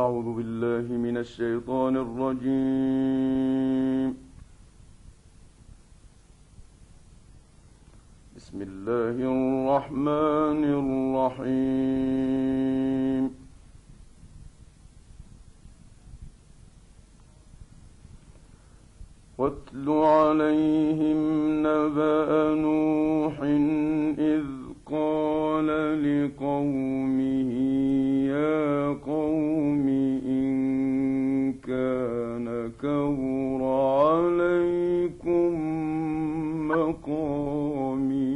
أعوذ بالله من الشيطان الرجيم. بسم الله الرحمن الرحيم. واتل عليهم نبأ نوح إذ قال لقومه يا قوم إن كان كبر عليكم مقامي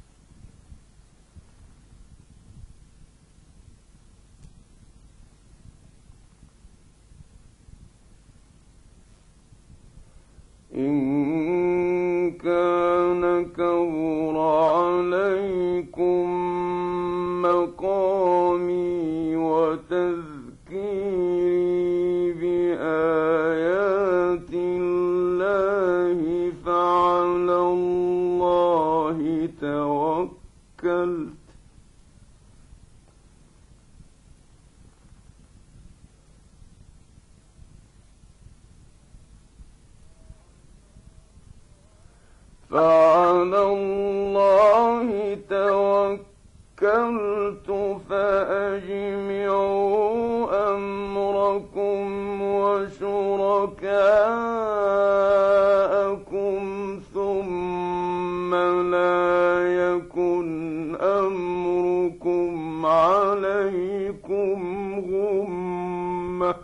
وتذكيري بآيات الله فعلى الله توكلت فأجمعوا أمركم وشركاءكم ثم لا يكن أمركم عليكم غمة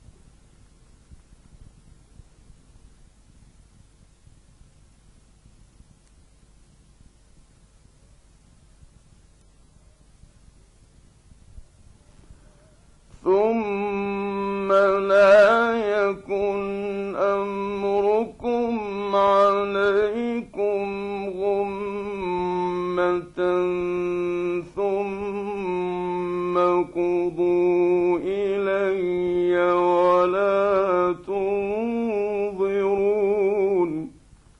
ثم قضوا إلي ولا تنظرون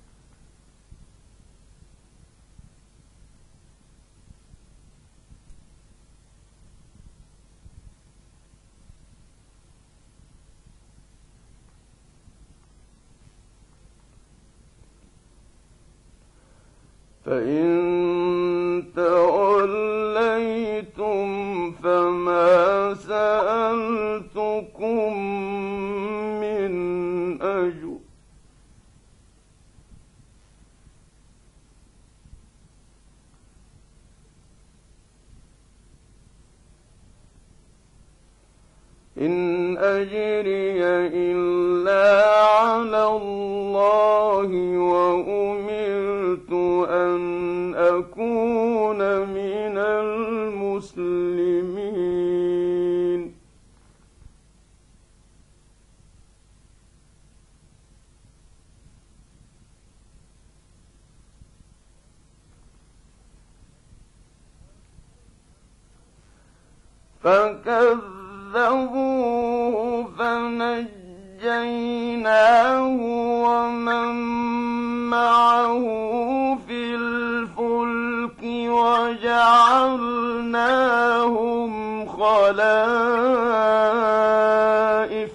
فإن توليتم فما سألتكم من أجر إن أجري إلا على الله وأمرت أن أكون من المسلمين فكذبوه فنجيناه ومن معه في الفلك وجعلناهم خلائف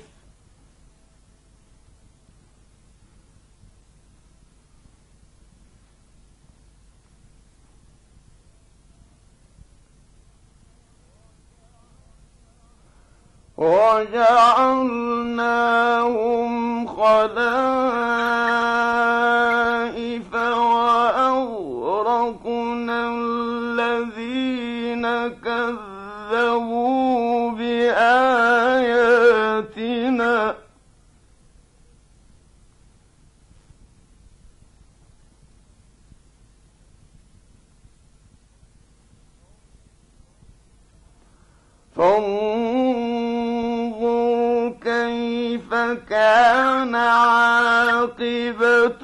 وأغرقنا الذين كذبوا بآياتنا فانظر كيف كان عاقبة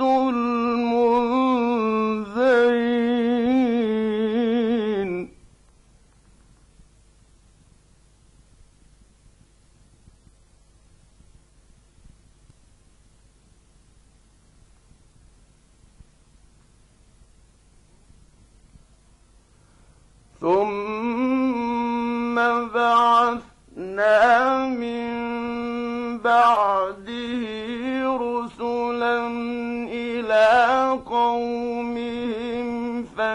المنذرين ثم بعثنا من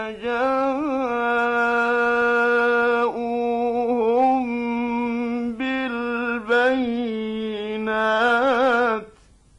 جاءوهم بالبينات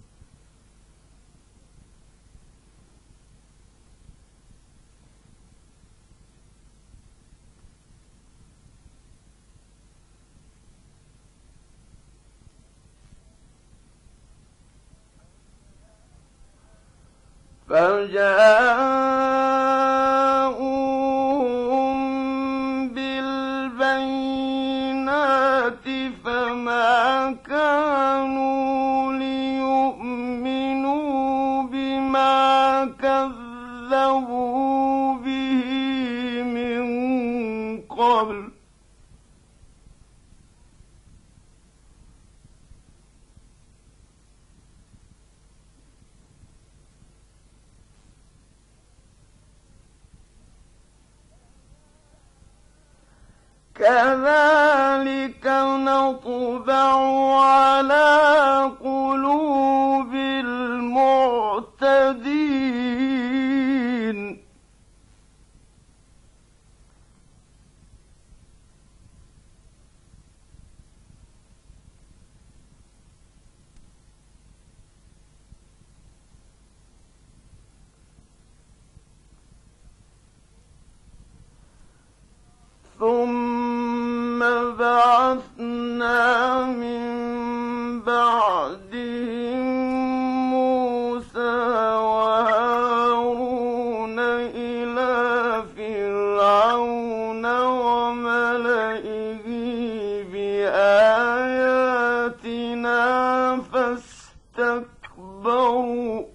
فما كانوا ليؤمنوا بما كذبوا به من قبل كذلك نطبع على قلوب المعتدين ثم بعثنا من بعدهم موسى وهارون إلى فرعون وملئه بآياتنا فاستكبروا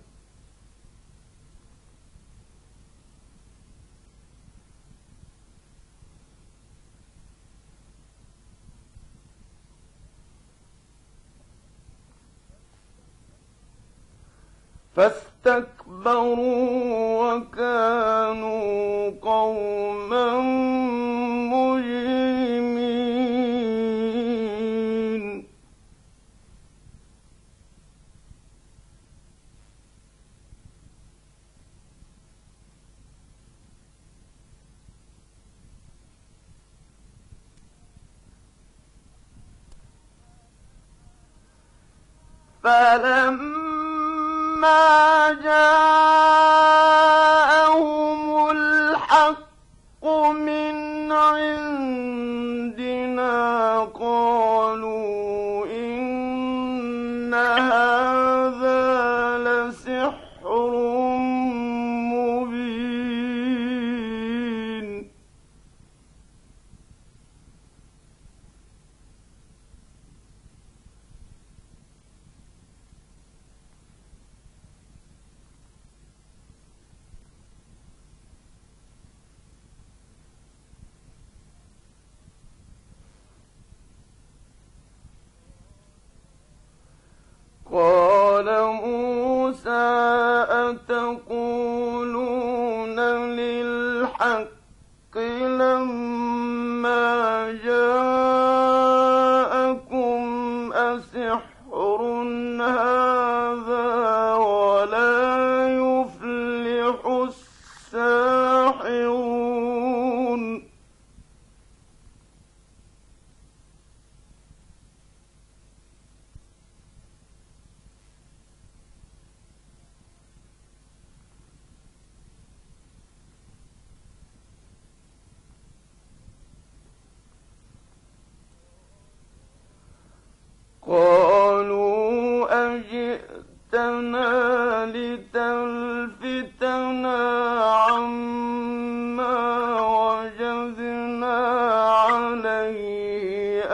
وكانوا قوما مجرمين فلما جاءهم الحق من عندنا قالوا إن هذا لسحر مبين قال موسى أتقولون للحق لما جاءكم أسحر هذا ولا يفلح الساحرون قالوا أجئتنا لتلفتنا عما وجدنا عليه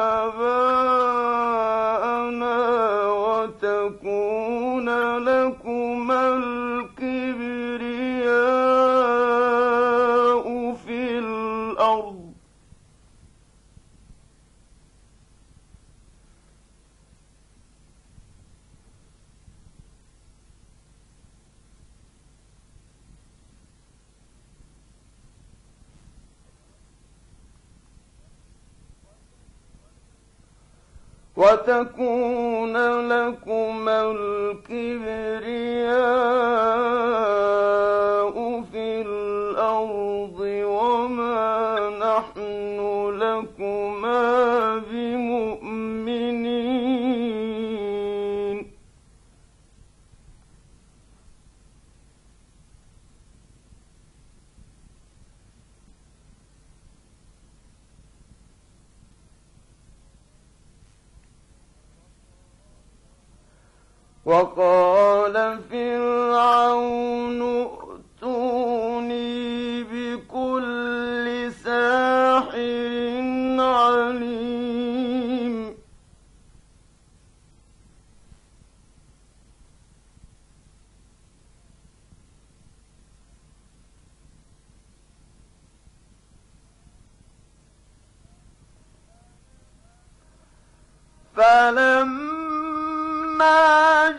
آباءنا وتكون لكما الكبرياء في الأرض وتكون لكما الكبرياء في الأرض الأرض وما نحن لكما بمؤمنين. وقال فرعون ائتوني بكل ساحر عليم. فلما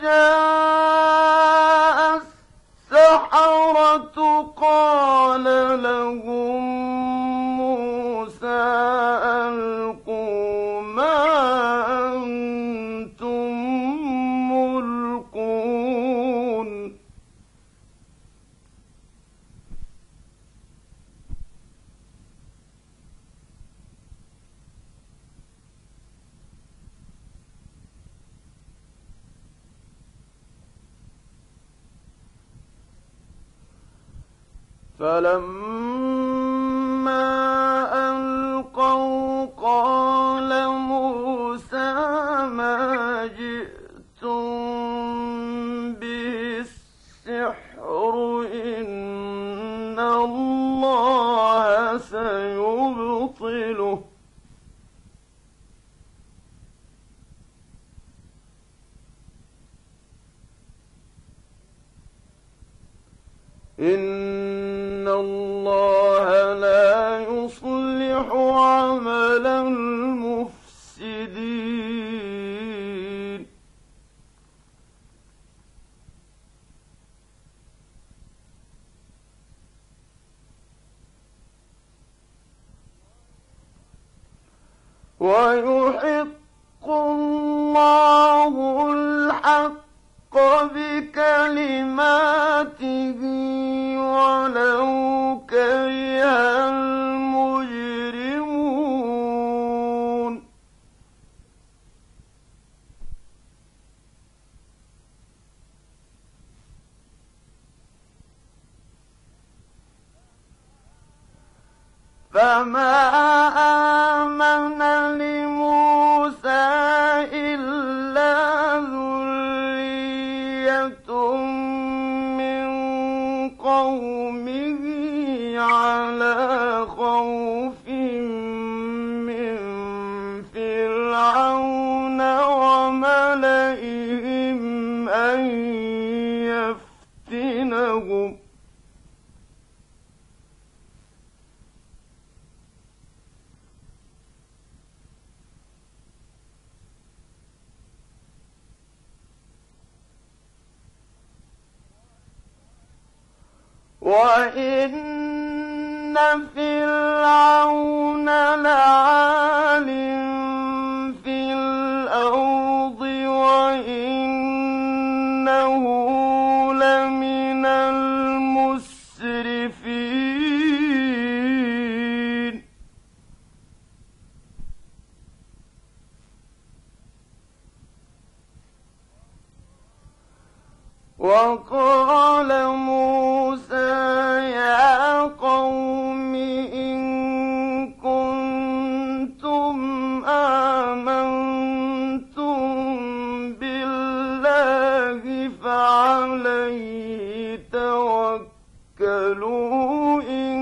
جاء السحرة قال لهم موسى ألقوا ما أنتم ملقون. فلما ألقوا قال موسى ما جئتم به السحر إن الله سيبطله إن الله لا يصلح عمل المفسدين. ويحق الله الحق بكلماته ولو كره المجرمون. فما آمن لموسى إلا ذرية من قومه على خوف من فرعون وملئهم أن يفتنهم. وإن فرعون لعال في الأرض وإنه لمن المسرفين. وقال موسى يا قوم إن كنتم آمنتم بالله فعليه توكلوا إن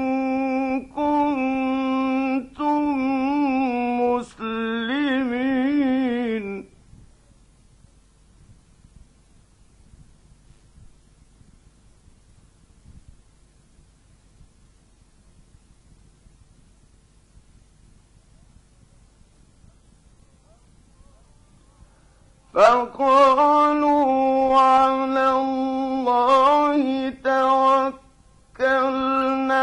كنتم مسلمين. فقالوا على الله توكلنا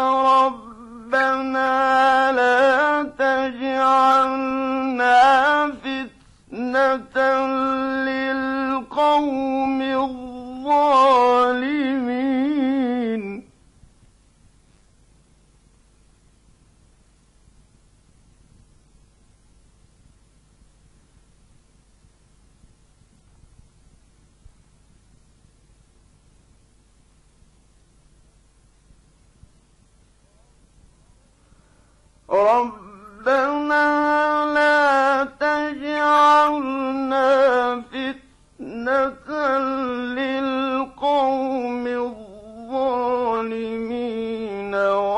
ربنا لا تجعلنا فتنة للقوم الظالمين. ربنا لا تجعلنا فتنة للقوم الظالمين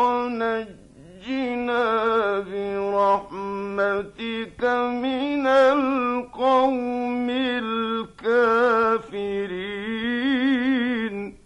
ونجنا برحمتك من القوم الكافرين.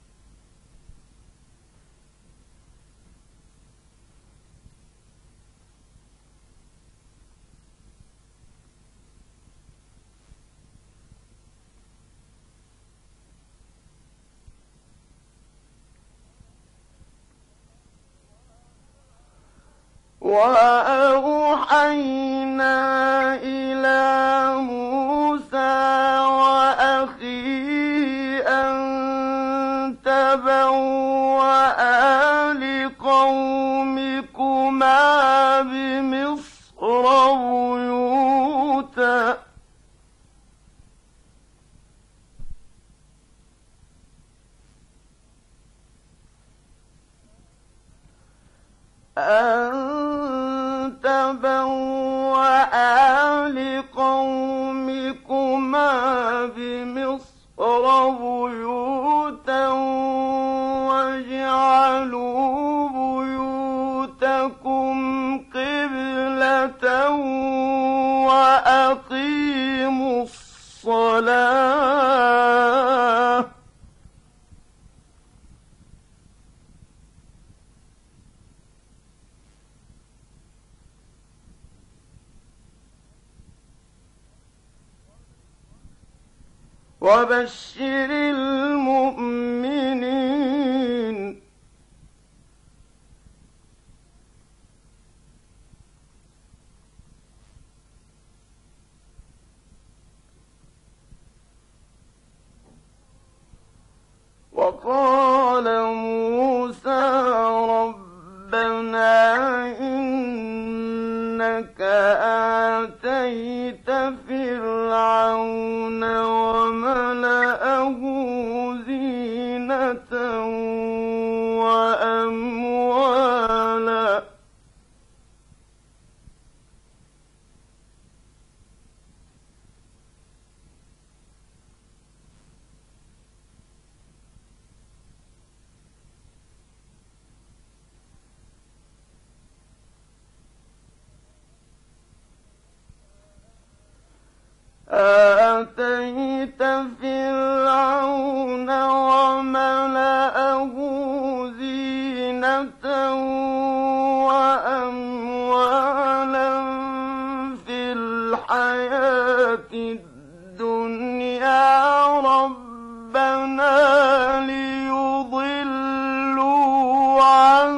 وأوحينا إلى موسى وأخيه أن تبوأ لقومكما بمصر بيوتا واجعلوا بيوتكم قبلة وأقيموا الصلاة وبشر المؤمنين. وقال موسى ربنا إنك آتيت فرعون وملأه زينة وأموالا آتيت فرعون وملأه زينة وأموالا في الحياة الدنيا ربنا ليضلوا عن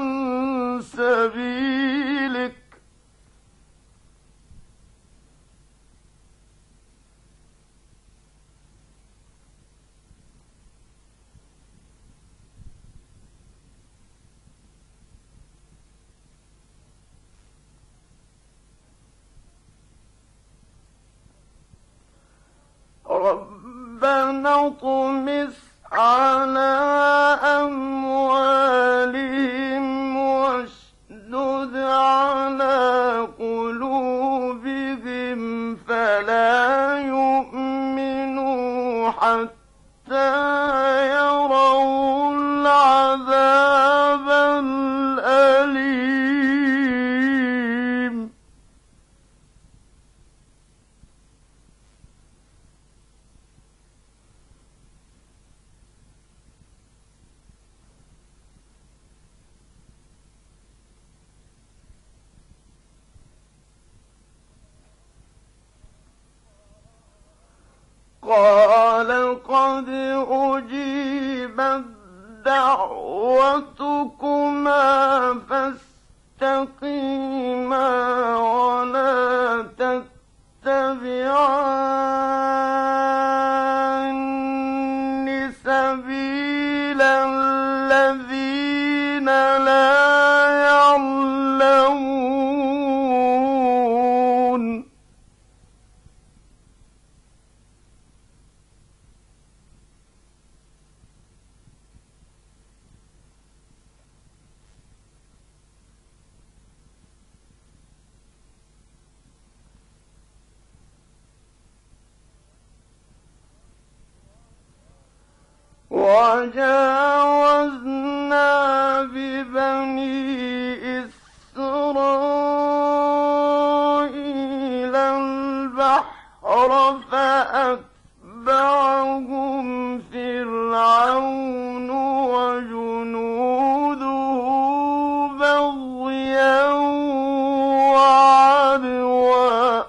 سبيلك ربنا اطمس على أموالهم واشدد على قلوبهم فلا يؤمنوا حتى يروا العذاب الأليم. قال قد أجيبت دعوتكما فاستقيما ولا تتبعان سبيل الذين لا يعلمون. وجاوزنا ببني إسرائيل البحر فأتبعهم فرعون وجنوده بغيا وعدوا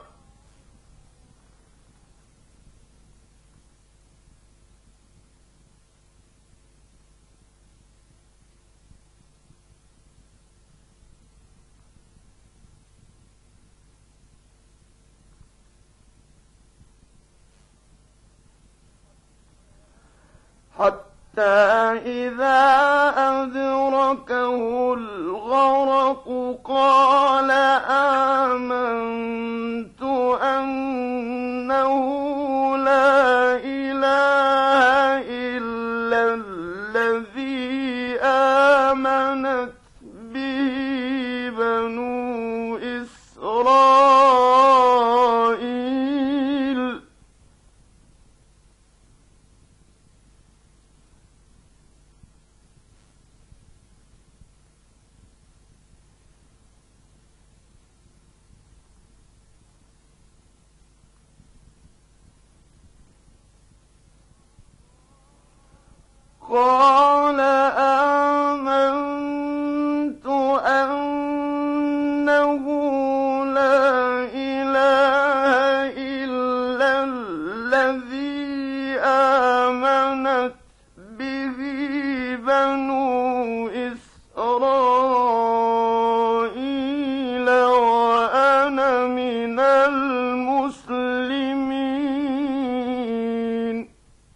حتى إذا أدركه الغرق قال آمنت أنه لا إله إلا الذي آمنت به بنو إسرائيل قال آمنت أنه لا إله إلا الذي آمنت به بنو إسرائيل وأنا من المسلمين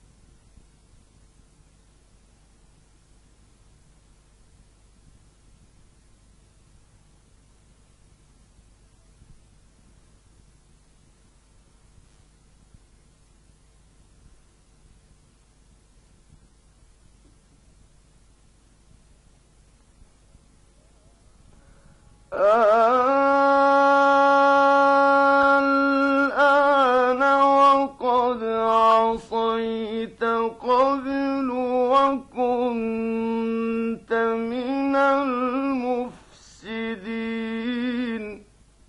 الآن وقد عصيت قبل وكنت من المفسدين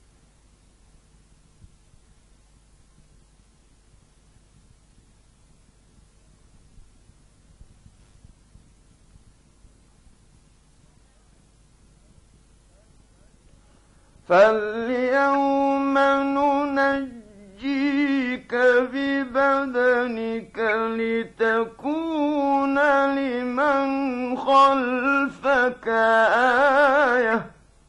فاليوم ننجيك ببدنك لتكون لمن خلفك آية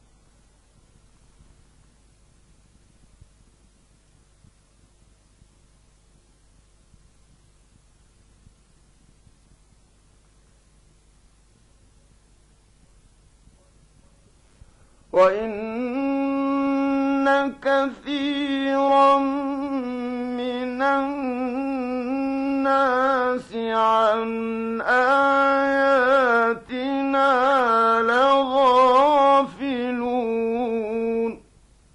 وإن كثيرا من الناس عن آياتنا لغافلون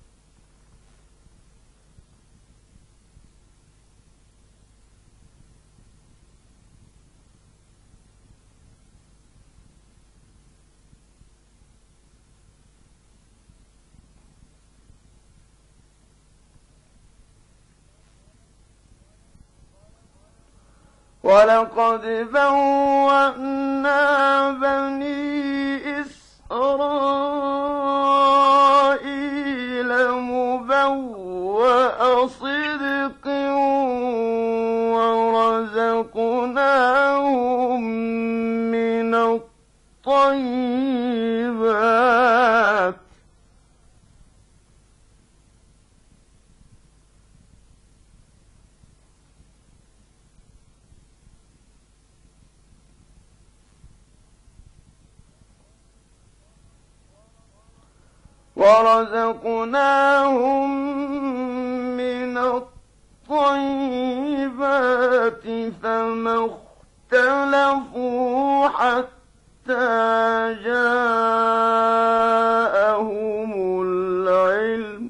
ولقد بوأنا بني إسرائيل مبوأ صدق ورزقناهم من الطيبات فما اختلفوا حتى جاءهم العلم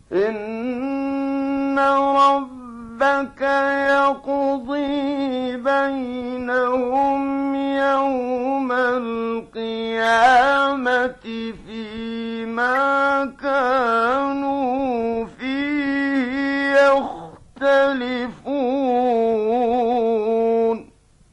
إن ربك يقضي بينهم يوم القيامة فيما كانوا فيه يختلفون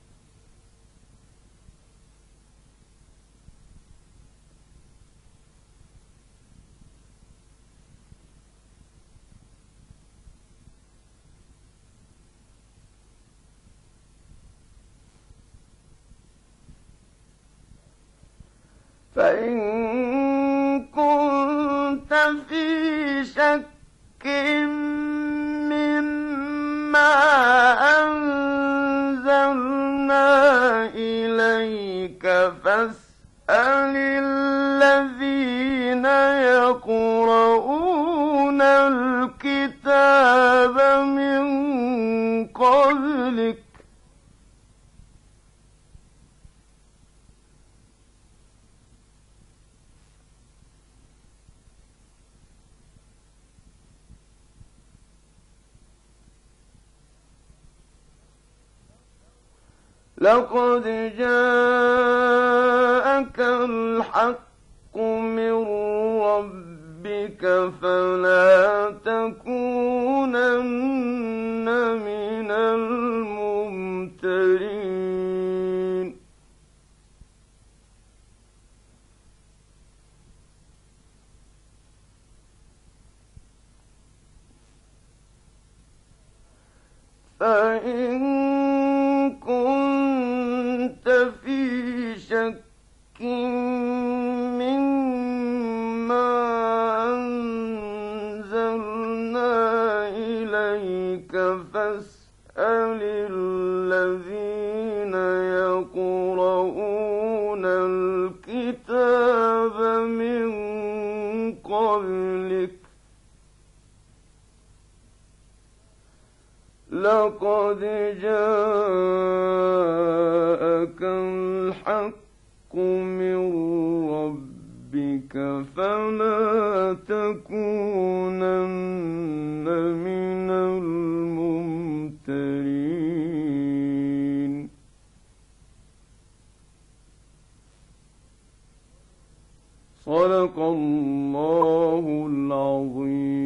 فإن كنت في شك مما أنزلنا إليك فاسأل الذين يقرؤون الكتاب من قبلك لقد جاءك الحق من ربك فلا تكونن من الممترين فإن كنت في شك مما أنزلنا إليك فاسأل الذين يقرؤون الكتاب من قبلك لقد جاءك الحق من ربك فلا تكونن من الممترين صدق الله العظيم.